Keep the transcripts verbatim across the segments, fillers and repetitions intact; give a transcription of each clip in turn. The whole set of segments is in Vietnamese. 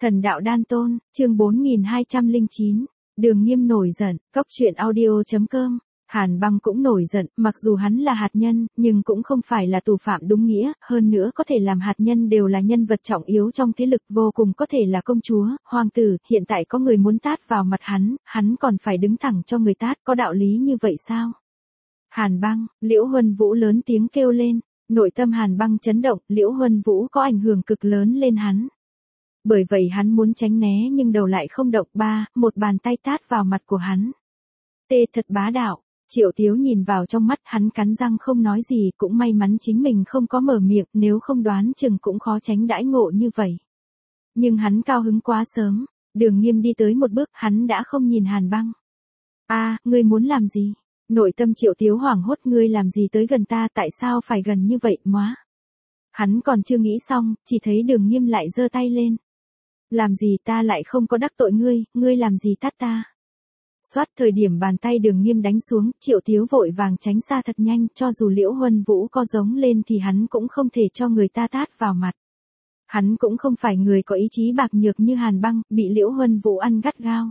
Thần đạo đan tôn, chương bốn nghìn hai trăm lẻ chín. Đường Nghiêm nổi giận, cốc truyện audio chấm com. Hàn Băng cũng nổi giận, mặc dù hắn là hạt nhân, nhưng cũng không phải là tù phạm đúng nghĩa, hơn nữa có thể làm hạt nhân đều là nhân vật trọng yếu trong thế lực, vô cùng có thể là công chúa, hoàng tử, hiện tại có người muốn tát vào mặt hắn, hắn còn phải đứng thẳng cho người tát, có đạo lý như vậy sao? Hàn Băng, Liễu Huân Vũ lớn tiếng kêu lên, nội tâm Hàn Băng chấn động, Liễu Huân Vũ có ảnh hưởng cực lớn lên hắn. Bởi vậy hắn muốn tránh né nhưng đầu lại không động. Ba, một bàn tay tát vào mặt của hắn. Tê thật bá đạo. Triệu Tiếu nhìn vào trong mắt, hắn cắn răng không nói gì, cũng may mắn chính mình không có mở miệng, nếu không đoán chừng cũng khó tránh đãi ngộ như vậy. Nhưng hắn cao hứng quá sớm, Đường Nghiêm đi tới một bước, hắn đã không nhìn Hàn Băng. A, ngươi muốn làm gì? Nội tâm Triệu Tiếu hoảng hốt, ngươi làm gì tới gần ta, tại sao phải gần như vậy, móa? Hắn còn chưa nghĩ xong, chỉ thấy Đường Nghiêm lại giơ tay lên. Làm gì, ta lại không có đắc tội ngươi, ngươi làm gì tát ta? Xoát, thời điểm bàn tay Đường Nghiêm đánh xuống, Triệu Tiếu vội vàng tránh xa thật nhanh, cho dù Liễu Huân Vũ có giống lên thì hắn cũng không thể cho người ta tát vào mặt. Hắn cũng không phải người có ý chí bạc nhược như Hàn Băng, bị Liễu Huân Vũ ăn gắt gao.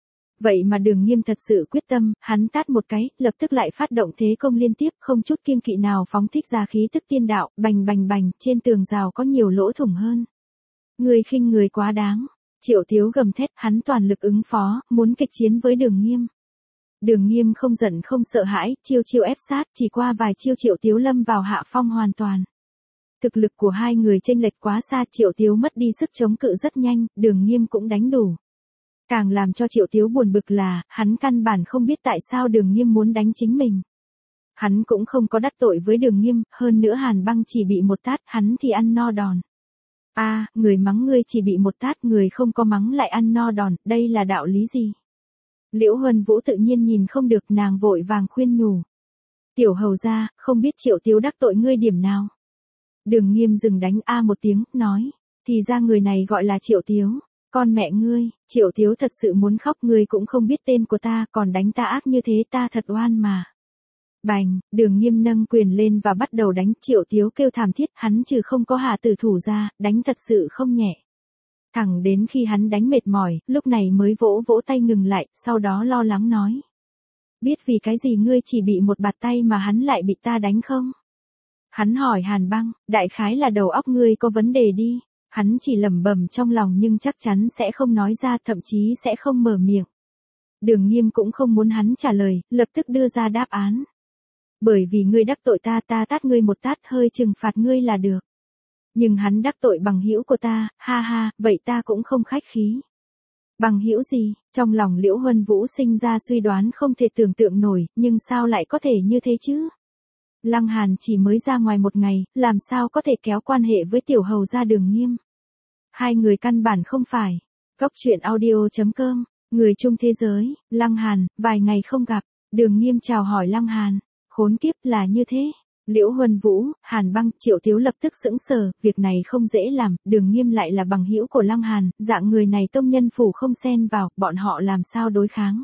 Vậy mà Đường Nghiêm thật sự quyết tâm, hắn tát một cái, lập tức lại phát động thế công liên tiếp, không chút kiêng kỵ nào phóng thích ra khí tức tiên đạo, bành bành bành, trên tường rào có nhiều lỗ thủng hơn. Người khinh người quá đáng. Triệu Tiếu gầm thét, hắn toàn lực ứng phó, muốn kịch chiến với Đường Nghiêm. Đường Nghiêm không giận không sợ hãi, chiêu chiêu ép sát, chỉ qua vài chiêu Triệu Tiếu lâm vào hạ phong hoàn toàn. Thực lực của hai người chênh lệch quá xa, Triệu Tiếu mất đi sức chống cự rất nhanh, Đường Nghiêm cũng đánh đủ. Càng làm cho Triệu Tiếu buồn bực là, hắn căn bản không biết tại sao Đường Nghiêm muốn đánh chính mình. Hắn cũng không có đắc tội với Đường Nghiêm, hơn nữa Hàn Băng chỉ bị một tát, hắn thì ăn no đòn. A, à, người mắng ngươi chỉ bị một tát, người không có mắng lại ăn no đòn, đây là đạo lý gì? Liễu Huân Vũ tự nhiên nhìn không được, nàng vội vàng khuyên nhủ. Tiểu hầu gia, không biết Triệu Tiếu đắc tội ngươi điểm nào? Đường Nghiêm dừng đánh a một tiếng, nói, thì ra người này gọi là Triệu Tiếu, con mẹ ngươi, Triệu Tiếu thật sự muốn khóc, ngươi cũng không biết tên của ta, còn đánh ta ác như thế, ta thật oan mà. Bành, Đường Nghiêm nâng quyền lên và bắt đầu đánh, Triệu Tiếu kêu thảm thiết, hắn trừ không có hạ tử thủ ra, đánh thật sự không nhẹ. Thẳng đến khi hắn đánh mệt mỏi, lúc này mới vỗ vỗ tay ngừng lại, sau đó lo lắng nói. Biết vì cái gì ngươi chỉ bị một bạt tay mà hắn lại bị ta đánh không? Hắn hỏi Hàn Băng, đại khái là đầu óc ngươi có vấn đề đi, hắn chỉ lẩm bẩm trong lòng nhưng chắc chắn sẽ không nói ra, thậm chí sẽ không mở miệng. Đường Nghiêm cũng không muốn hắn trả lời, lập tức đưa ra đáp án. Bởi vì ngươi đắc tội ta, ta tát ngươi một tát, hơi trừng phạt ngươi là được. Nhưng hắn đắc tội bằng hữu của ta, ha ha, vậy ta cũng không khách khí. Bằng hữu gì? Trong lòng Liễu Huân Vũ sinh ra suy đoán không thể tưởng tượng nổi, nhưng sao lại có thể như thế chứ? Lăng Hàn chỉ mới ra ngoài một ngày, làm sao có thể kéo quan hệ với tiểu hầu gia Đường Nghiêm? Hai người căn bản không phải. Cốc truyện audio chấm com, người chung thế giới, Lăng Hàn, vài ngày không gặp, Đường Nghiêm chào hỏi Lăng Hàn. Khốn kiếp, là như thế. Liễu Huân Vũ, Hàn Băng, Triệu Tiếu lập tức sững sờ, việc này không dễ làm, Đường Nghiêm lại là bằng hữu của Lăng Hàn, dạng người này tông nhân phủ không xen vào, bọn họ làm sao đối kháng.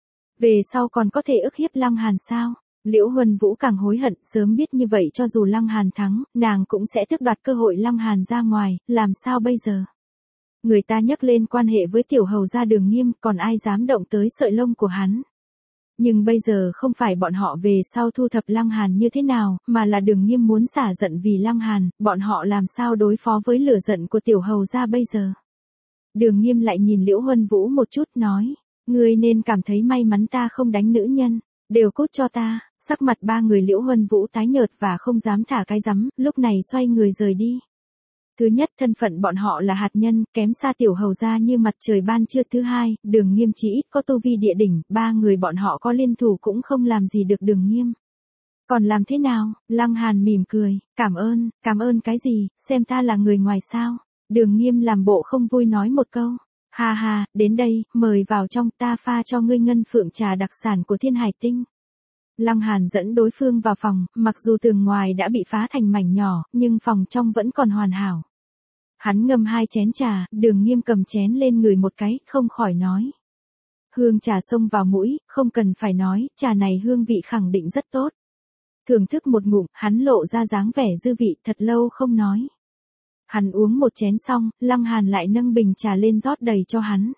Về sau còn có thể ức hiếp Lăng Hàn sao? Liễu Huân Vũ càng hối hận, sớm biết như vậy cho dù Lăng Hàn thắng, nàng cũng sẽ tước đoạt cơ hội Lăng Hàn ra ngoài, làm sao bây giờ? Người ta nhắc lên quan hệ với tiểu hầu gia Đường Nghiêm, còn ai dám động tới sợi lông của hắn? Nhưng bây giờ không phải bọn họ về sau thu thập Lăng Hàn như thế nào, mà là Đường Nghiêm muốn xả giận vì Lăng Hàn, bọn họ làm sao đối phó với lửa giận của tiểu hầu gia bây giờ. Đường Nghiêm lại nhìn Liễu Huân Vũ một chút nói, ngươi nên cảm thấy may mắn ta không đánh nữ nhân, đều cút cho ta. Sắc mặt ba người Liễu Huân Vũ tái nhợt và không dám thả cái rắm, lúc này xoay người rời đi. Thứ nhất, thân phận bọn họ là hạt nhân, kém xa tiểu hầu gia như mặt trời ban trưa. Thứ hai, Đường Nghiêm chỉ ít có tu vi địa đỉnh, ba người bọn họ có liên thủ cũng không làm gì được Đường Nghiêm. Còn làm thế nào? Lăng Hàn mỉm cười, cảm ơn, cảm ơn cái gì, xem ta là người ngoài sao? Đường Nghiêm làm bộ không vui nói một câu. Ha ha, đến đây, mời vào trong, ta pha cho ngươi ngân phượng trà đặc sản của Thiên Hải Tinh. Lăng Hàn dẫn đối phương vào phòng, mặc dù tường ngoài đã bị phá thành mảnh nhỏ, nhưng phòng trong vẫn còn hoàn hảo. Hắn ngâm hai chén trà, Đường Nghiêm cầm chén lên ngửi một cái, không khỏi nói. Hương trà xông vào mũi, không cần phải nói, trà này hương vị khẳng định rất tốt. Thưởng thức một ngụm, hắn lộ ra dáng vẻ dư vị, thật lâu không nói. Hắn uống một chén xong, Lăng Hàn lại nâng bình trà lên rót đầy cho hắn.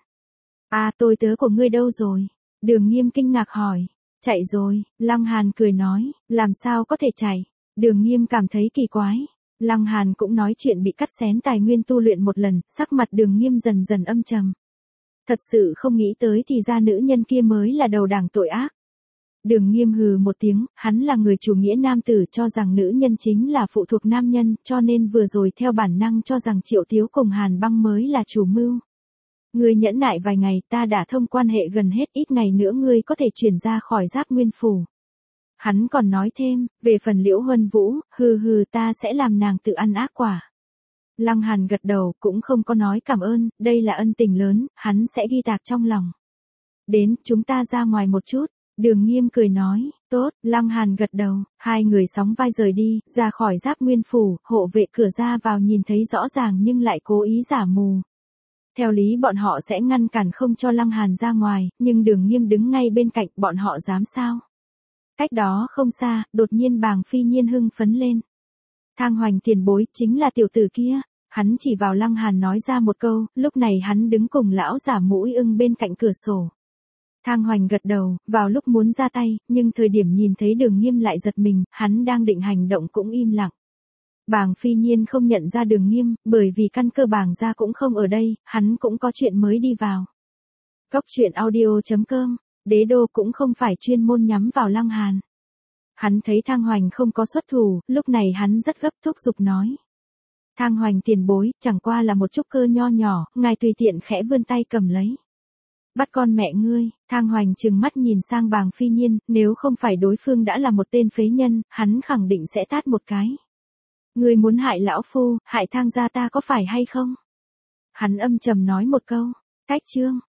À, tôi tớ của ngươi đâu rồi? Đường Nghiêm kinh ngạc hỏi. Chạy rồi, Lăng Hàn cười nói, làm sao có thể chạy? Đường Nghiêm cảm thấy kỳ quái. Lăng Hàn cũng nói chuyện bị cắt xén tài nguyên tu luyện một lần, sắc mặt Đường Nghiêm dần dần âm trầm. Thật sự không nghĩ tới thì ra nữ nhân kia mới là đầu đảng tội ác. Đường Nghiêm hừ một tiếng, hắn là người chủ nghĩa nam tử cho rằng nữ nhân chính là phụ thuộc nam nhân, cho nên vừa rồi theo bản năng cho rằng Triệu Tiếu cùng Hàn Băng mới là chủ mưu. Ngươi nhẫn nại vài ngày, ta đã thông quan hệ gần hết, ít ngày nữa ngươi có thể chuyển ra khỏi Giáp Nguyên Phủ. Hắn còn nói thêm, về phần Liễu Huân Vũ, hừ hừ ta sẽ làm nàng tự ăn ác quả. Lăng Hàn gật đầu, cũng không có nói cảm ơn, đây là ân tình lớn, hắn sẽ ghi tạc trong lòng. Đến, chúng ta ra ngoài một chút. Đường Nghiêm cười nói, tốt, Lăng Hàn gật đầu, hai người sóng vai rời đi, ra khỏi Giáp Nguyên Phủ, hộ vệ cửa ra vào nhìn thấy rõ ràng nhưng lại cố ý giả mù. Theo lý bọn họ sẽ ngăn cản không cho Lăng Hàn ra ngoài, nhưng Đường Nghiêm đứng ngay bên cạnh, bọn họ dám sao? Cách đó không xa, đột nhiên Bàng Phi Nhiên hưng phấn lên. Thang Hoành tiền bối, chính là tiểu tử kia. Hắn chỉ vào Lăng Hàn nói ra một câu, lúc này hắn đứng cùng lão giả mũi ưng bên cạnh cửa sổ. Thang Hoành gật đầu, vào lúc muốn ra tay, nhưng thời điểm nhìn thấy Đường Nghiêm lại giật mình, hắn đang định hành động cũng im lặng. Bàng Phi Nhiên không nhận ra Đường Nghiêm, bởi vì căn cơ Bàng gia cũng không ở đây, hắn cũng có chuyện mới đi vào. Cốc truyện audio chấm com, Đế Đô cũng không phải chuyên môn nhắm vào Lăng Hàn. Hắn thấy Thang Hoành không có xuất thủ, lúc này hắn rất gấp thúc giục nói. Thang Hoành tiền bối, chẳng qua là một chút cơ nho nhỏ, ngài tùy tiện khẽ vươn tay cầm lấy. Bắt con mẹ ngươi, Thang Hoành trừng mắt nhìn sang Bàng Phi Nhiên, nếu không phải đối phương đã là một tên phế nhân, hắn khẳng định sẽ tát một cái. Ngươi muốn hại lão phu, hại Thang gia ta có phải hay không? Hắn âm trầm nói một câu, cách chương.